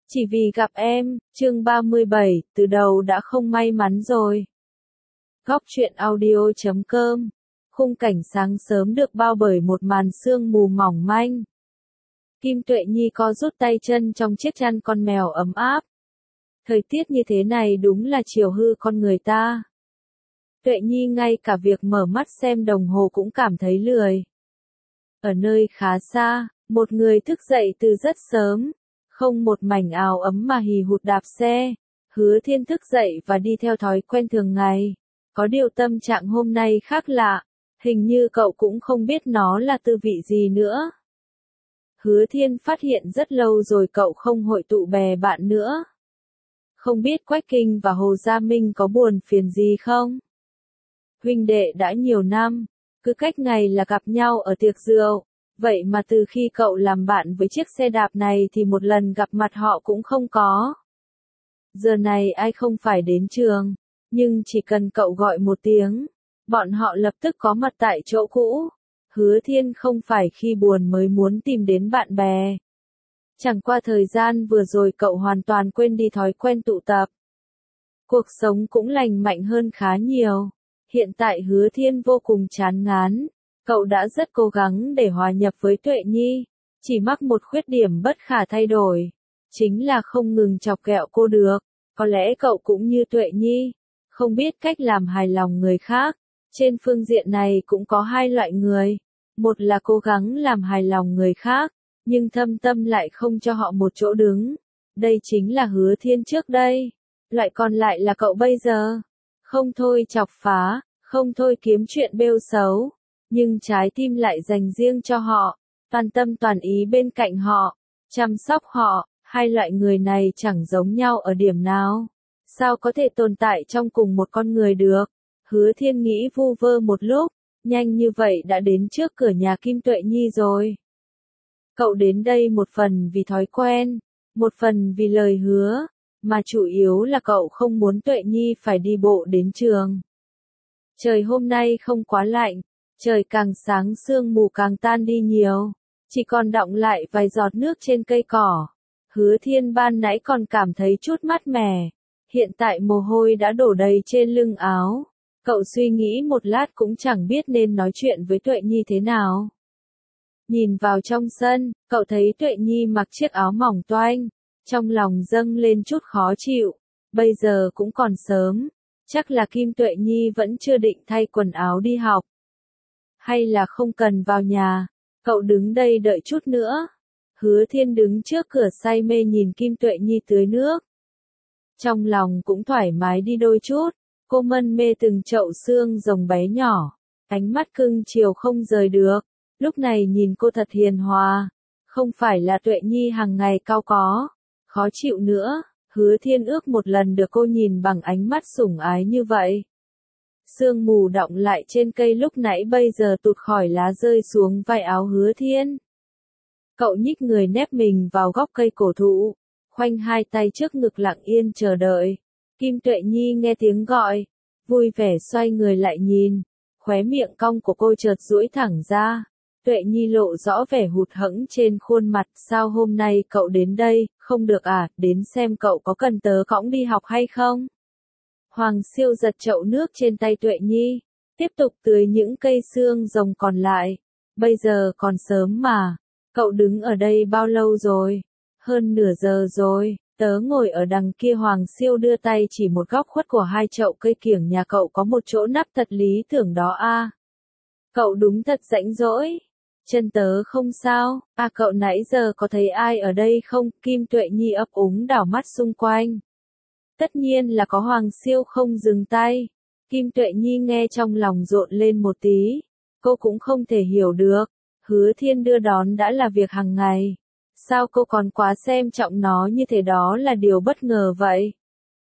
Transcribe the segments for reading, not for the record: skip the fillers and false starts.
Chỉ vì gặp em, chương 37, từ đầu đã không may mắn rồi. Góc truyện audio.com. Khung cảnh sáng sớm được bao bởi một màn sương mù mỏng manh. Kim Tuệ Nhi co rút tay chân trong chiếc chăn con mèo ấm áp. Thời tiết như thế này đúng là chiều hư con người ta. Tuệ Nhi ngay cả việc mở mắt xem đồng hồ cũng cảm thấy lười. Ở nơi khá xa, một người thức dậy từ rất sớm. Không một mảnh áo ấm mà hì hụt đạp xe. Hứa Thiên thức dậy và đi theo thói quen thường ngày. Có điều tâm trạng hôm nay khác lạ. Hình như cậu cũng không biết nó là tư vị gì nữa. Hứa Thiên phát hiện rất lâu rồi cậu không hội tụ bè bạn nữa. Không biết Quách Kinh và Hồ Gia Minh có buồn phiền gì không? Huynh đệ đã nhiều năm, cứ cách ngày là gặp nhau ở tiệc rượu. Vậy mà từ khi cậu làm bạn với chiếc xe đạp này thì một lần gặp mặt họ cũng không có. Giờ này ai không phải đến trường, nhưng chỉ cần cậu gọi một tiếng, bọn họ lập tức có mặt tại chỗ cũ. Hứa Thiên không phải khi buồn mới muốn tìm đến bạn bè. Chẳng qua thời gian vừa rồi cậu hoàn toàn quên đi thói quen tụ tập. Cuộc sống cũng lành mạnh hơn khá nhiều. Hiện tại Hứa Thiên vô cùng chán ngán. Cậu đã rất cố gắng để hòa nhập với Tuệ Nhi, chỉ mắc một khuyết điểm bất khả thay đổi, chính là không ngừng chọc ghẹo cô được. Có lẽ cậu cũng như Tuệ Nhi, không biết cách làm hài lòng người khác. Trên phương diện này cũng có hai loại người, một là cố gắng làm hài lòng người khác, nhưng thâm tâm lại không cho họ một chỗ đứng. Đây chính là Hứa Thiên trước đây. Loại còn lại là cậu bây giờ. Không thôi chọc phá, không thôi kiếm chuyện bêu xấu. Nhưng trái tim lại dành riêng cho họ, toàn tâm toàn ý bên cạnh họ, chăm sóc họ. Hai loại người này chẳng giống nhau ở điểm nào. Sao có thể tồn tại trong cùng một con người được? Hứa Thiên nghĩ vu vơ một lúc, nhanh như vậy đã đến trước cửa nhà Kim Tuệ Nhi rồi. Cậu đến đây một phần vì thói quen, một phần vì lời hứa, mà chủ yếu là cậu không muốn Tuệ Nhi phải đi bộ đến trường. Trời hôm nay không quá lạnh. Trời càng sáng sương mù càng tan đi nhiều, chỉ còn đọng lại vài giọt nước trên cây cỏ. Hứa Thiên ban nãy còn cảm thấy chút mát mẻ, hiện tại mồ hôi đã đổ đầy trên lưng áo. Cậu suy nghĩ một lát cũng chẳng biết nên nói chuyện với Tuệ Nhi thế nào. Nhìn vào trong sân, cậu thấy Tuệ Nhi mặc chiếc áo mỏng toanh, trong lòng dâng lên chút khó chịu. Bây giờ cũng còn sớm, chắc là Kim Tuệ Nhi vẫn chưa định thay quần áo đi học. Hay là không cần vào nhà, cậu đứng đây đợi chút nữa. Hứa Thiên đứng trước cửa say mê nhìn Kim Tuệ Nhi tưới nước. Trong lòng cũng thoải mái đi đôi chút, cô mân mê từng chậu xương rồng bé nhỏ, ánh mắt cưng chiều không rời được. Lúc này nhìn cô thật hiền hòa, không phải là Tuệ Nhi hàng ngày cau có, khó chịu nữa. Hứa Thiên ước một lần được cô nhìn bằng ánh mắt sủng ái như vậy. Sương mù đọng lại trên cây lúc nãy bây giờ tụt khỏi lá rơi xuống vai áo Hứa Thiên. Cậu nhích người nép mình vào góc cây cổ thụ, khoanh hai tay trước ngực lặng yên chờ đợi. Kim Tuệ Nhi nghe tiếng gọi, vui vẻ xoay người lại nhìn, khóe miệng cong của cô chợt duỗi thẳng ra. Tuệ Nhi lộ rõ vẻ hụt hẫng trên khuôn mặt. Sao hôm nay cậu đến đây, không được à, đến xem cậu có cần tớ cõng đi học hay không? Hoàng Siêu giật chậu nước trên tay Tuệ Nhi, tiếp tục tưới những cây xương rồng còn lại. Bây giờ còn sớm mà, cậu đứng ở đây bao lâu rồi? Hơn nửa giờ rồi, tớ ngồi ở đằng kia. Hoàng Siêu đưa tay chỉ một góc khuất của hai chậu cây kiểng nhà cậu, có một chỗ nắp thật lý tưởng đó a. Cậu đúng thật rãnh rỗi. Chân tớ không sao, cậu nãy giờ có thấy ai ở đây không? Kim Tuệ Nhi ấp úng đảo mắt xung quanh. Tất nhiên là có. Hoàng Siêu không dừng tay. Kim Tuệ Nhi nghe trong lòng rộn lên một tí. Cô cũng không thể hiểu được. Hứa Thiên đưa đón đã là việc hàng ngày. Sao cô còn quá xem trọng nó như thế, đó là điều bất ngờ vậy.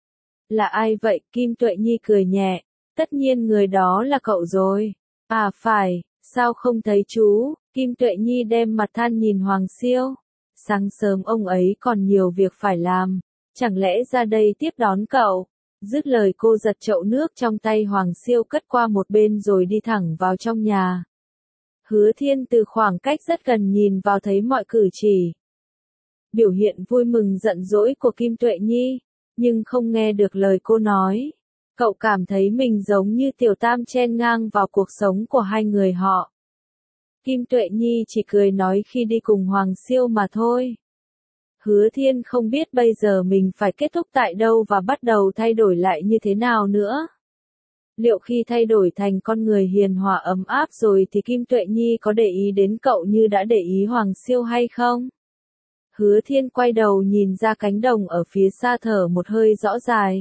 Là ai vậy? Kim Tuệ Nhi cười nhẹ. Tất nhiên người đó là cậu rồi. À phải, sao không thấy chú? Kim Tuệ Nhi đem mặt than nhìn Hoàng Siêu. Sáng sớm ông ấy còn nhiều việc phải làm. Chẳng lẽ ra đây tiếp đón cậu? Dứt lời cô giật chậu nước trong tay Hoàng Siêu cất qua một bên rồi đi thẳng vào trong nhà. Hứa Thiên từ khoảng cách rất gần nhìn vào thấy mọi cử chỉ biểu hiện vui mừng giận dỗi của Kim Tuệ Nhi, nhưng không nghe được lời cô nói. Cậu cảm thấy mình giống như tiểu tam chen ngang vào cuộc sống của hai người họ. Kim Tuệ Nhi chỉ cười nói khi đi cùng Hoàng Siêu mà thôi. Hứa Thiên không biết bây giờ mình phải kết thúc tại đâu và bắt đầu thay đổi lại như thế nào nữa. Liệu khi thay đổi thành con người hiền hòa ấm áp rồi thì Kim Tuệ Nhi có để ý đến cậu như đã để ý Hoàng Siêu hay không? Hứa Thiên quay đầu nhìn ra cánh đồng ở phía xa thở một hơi rõ dài.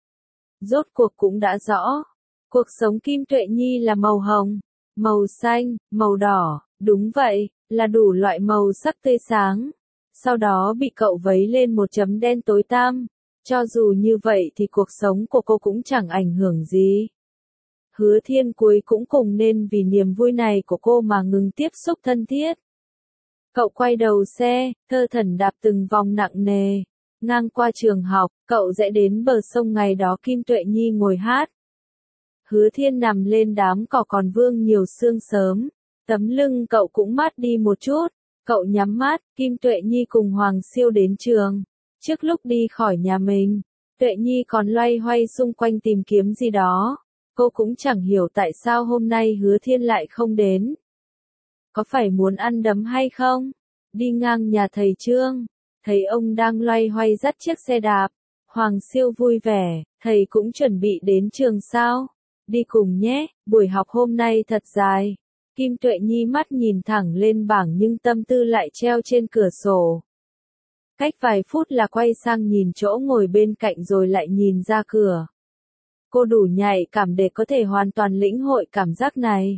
Rốt cuộc cũng đã rõ. Cuộc sống Kim Tuệ Nhi là màu hồng, màu xanh, màu đỏ, đúng vậy, là đủ loại màu sắc tươi sáng. Sau đó bị cậu vấy lên một chấm đen tối tăm. Cho dù như vậy thì cuộc sống của cô cũng chẳng ảnh hưởng gì. Hứa Thiên cuối cũng cùng nên vì niềm vui này của cô mà ngừng tiếp xúc thân thiết. Cậu quay đầu xe, thơ thẩn đạp từng vòng nặng nề. Ngang qua trường học, cậu rẽ đến bờ sông ngày đó Kim Tuệ Nhi ngồi hát. Hứa Thiên nằm lên đám cỏ còn vương nhiều sương sớm. Tấm lưng cậu cũng mát đi một chút. Cậu nhắm mắt, Kim Tuệ Nhi cùng Hoàng Siêu đến trường. Trước lúc đi khỏi nhà mình, Tuệ Nhi còn loay hoay xung quanh tìm kiếm gì đó. Cô cũng chẳng hiểu tại sao hôm nay Hứa Thiên lại không đến. Có phải muốn ăn đấm hay không? Đi ngang nhà thầy Trương, thấy ông đang loay hoay dắt chiếc xe đạp. Hoàng Siêu vui vẻ, thầy cũng chuẩn bị đến trường sao? Đi cùng nhé, buổi học hôm nay thật dài. Kim Tuệ Nhi mắt nhìn thẳng lên bảng nhưng tâm tư lại treo trên cửa sổ. Cách vài phút là quay sang nhìn chỗ ngồi bên cạnh rồi lại nhìn ra cửa. Cô đủ nhạy cảm để có thể hoàn toàn lĩnh hội cảm giác này.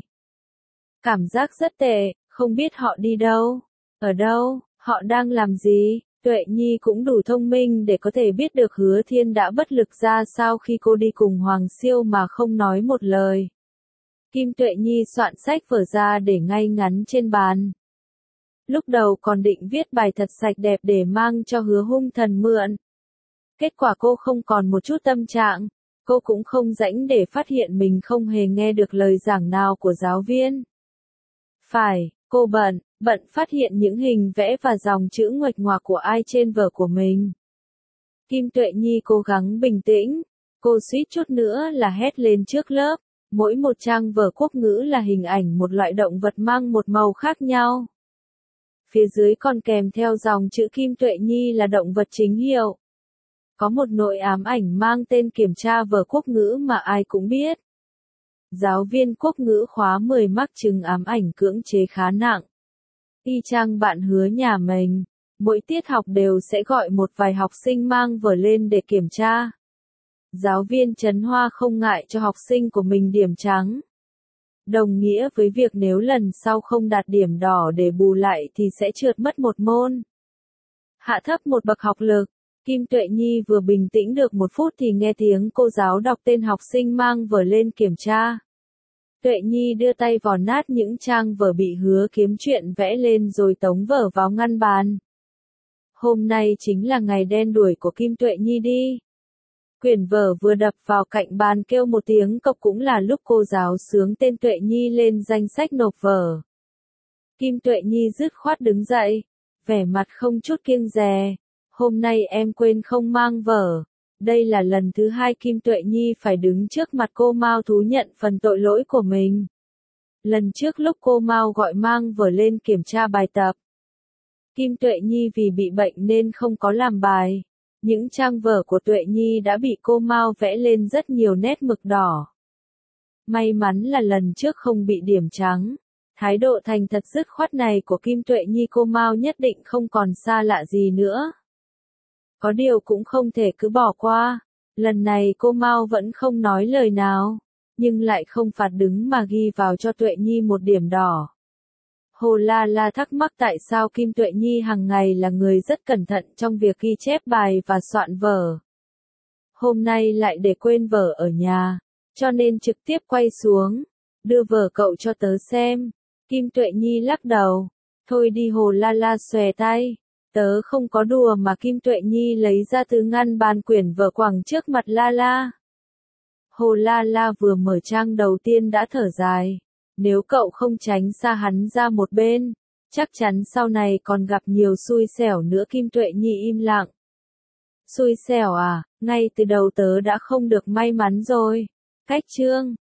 Cảm giác rất tệ, không biết họ đi đâu, ở đâu, họ đang làm gì. Tuệ Nhi cũng đủ thông minh để có thể biết được Hứa Thiên đã bất lực ra sao khi cô đi cùng Hoàng Siêu mà không nói một lời. Kim Tuệ Nhi soạn sách vở ra để ngay ngắn trên bàn. Lúc đầu còn định viết bài thật sạch đẹp để mang cho Hứa Hung Thần mượn. Kết quả cô không còn một chút tâm trạng. Cô cũng không rảnh để phát hiện mình không hề nghe được lời giảng nào của giáo viên. Phải, cô bận phát hiện những hình vẽ và dòng chữ nguệch ngoạc của ai trên vở của mình. Kim Tuệ Nhi cố gắng bình tĩnh. Cô suýt chút nữa là hét lên trước lớp. Mỗi một trang vở quốc ngữ là hình ảnh một loại động vật mang một màu khác nhau. Phía dưới còn kèm theo dòng chữ Kim Tuệ Nhi là động vật chính hiệu. Có một nỗi ám ảnh mang tên kiểm tra vở quốc ngữ mà ai cũng biết. Giáo viên quốc ngữ khóa 10 mắc chứng ám ảnh cưỡng chế khá nặng. Y chang bạn Hứa nhà mình, mỗi tiết học đều sẽ gọi một vài học sinh mang vở lên để kiểm tra. Giáo viên Trấn Hoa không ngại cho học sinh của mình điểm trắng. Đồng nghĩa với việc nếu lần sau không đạt điểm đỏ để bù lại thì sẽ trượt mất một môn. Hạ thấp một bậc học lực. Kim Tuệ Nhi vừa bình tĩnh được một phút thì nghe tiếng cô giáo đọc tên học sinh mang vở lên kiểm tra. Tuệ Nhi đưa tay vò nát những trang vở bị Hứa Kiếm Chuyện vẽ lên rồi tống vở vào ngăn bàn. Hôm nay chính là ngày đen đủi của Kim Tuệ Nhi đi. Quyển vở vừa đập vào cạnh bàn kêu một tiếng cộc cũng là lúc cô giáo xướng tên Tuệ Nhi lên danh sách nộp vở. Kim Tuệ Nhi dứt khoát đứng dậy, vẻ mặt không chút kiêng dè. Hôm nay em quên không mang vở. Đây là lần thứ hai Kim Tuệ Nhi phải đứng trước mặt cô Mao thú nhận phần tội lỗi của mình. Lần trước lúc cô Mao gọi mang vở lên kiểm tra bài tập. Kim Tuệ Nhi vì bị bệnh nên không có làm bài. Những trang vở của Tuệ Nhi đã bị cô Mao vẽ lên rất nhiều nét mực đỏ. May mắn là lần trước không bị điểm trắng. Thái độ thành thật dứt khoát này của Kim Tuệ Nhi cô Mao nhất định không còn xa lạ gì nữa. Có điều cũng không thể cứ bỏ qua. Lần này cô Mao vẫn không nói lời nào, nhưng lại không phạt đứng mà ghi vào cho Tuệ Nhi một điểm đỏ. Hồ La La thắc mắc tại sao Kim Tuệ Nhi hàng ngày là người rất cẩn thận trong việc ghi chép bài và soạn vở. Hôm nay lại để quên vở ở nhà, cho nên trực tiếp quay xuống, đưa vở cậu cho tớ xem. Kim Tuệ Nhi lắc đầu. Thôi đi Hồ La La xòe tay. Tớ không có đùa mà Kim Tuệ Nhi lấy ra từ ngăn bàn quyển vở quẳng trước mặt La La. Hồ La La vừa mở trang đầu tiên đã thở dài. Nếu cậu không tránh xa hắn ra một bên, Chắc chắn sau này còn gặp nhiều xui xẻo nữa. Kim Tuệ Nhi im lặng. Xui xẻo à, ngay từ đầu tớ đã không được may mắn rồi. Cách chương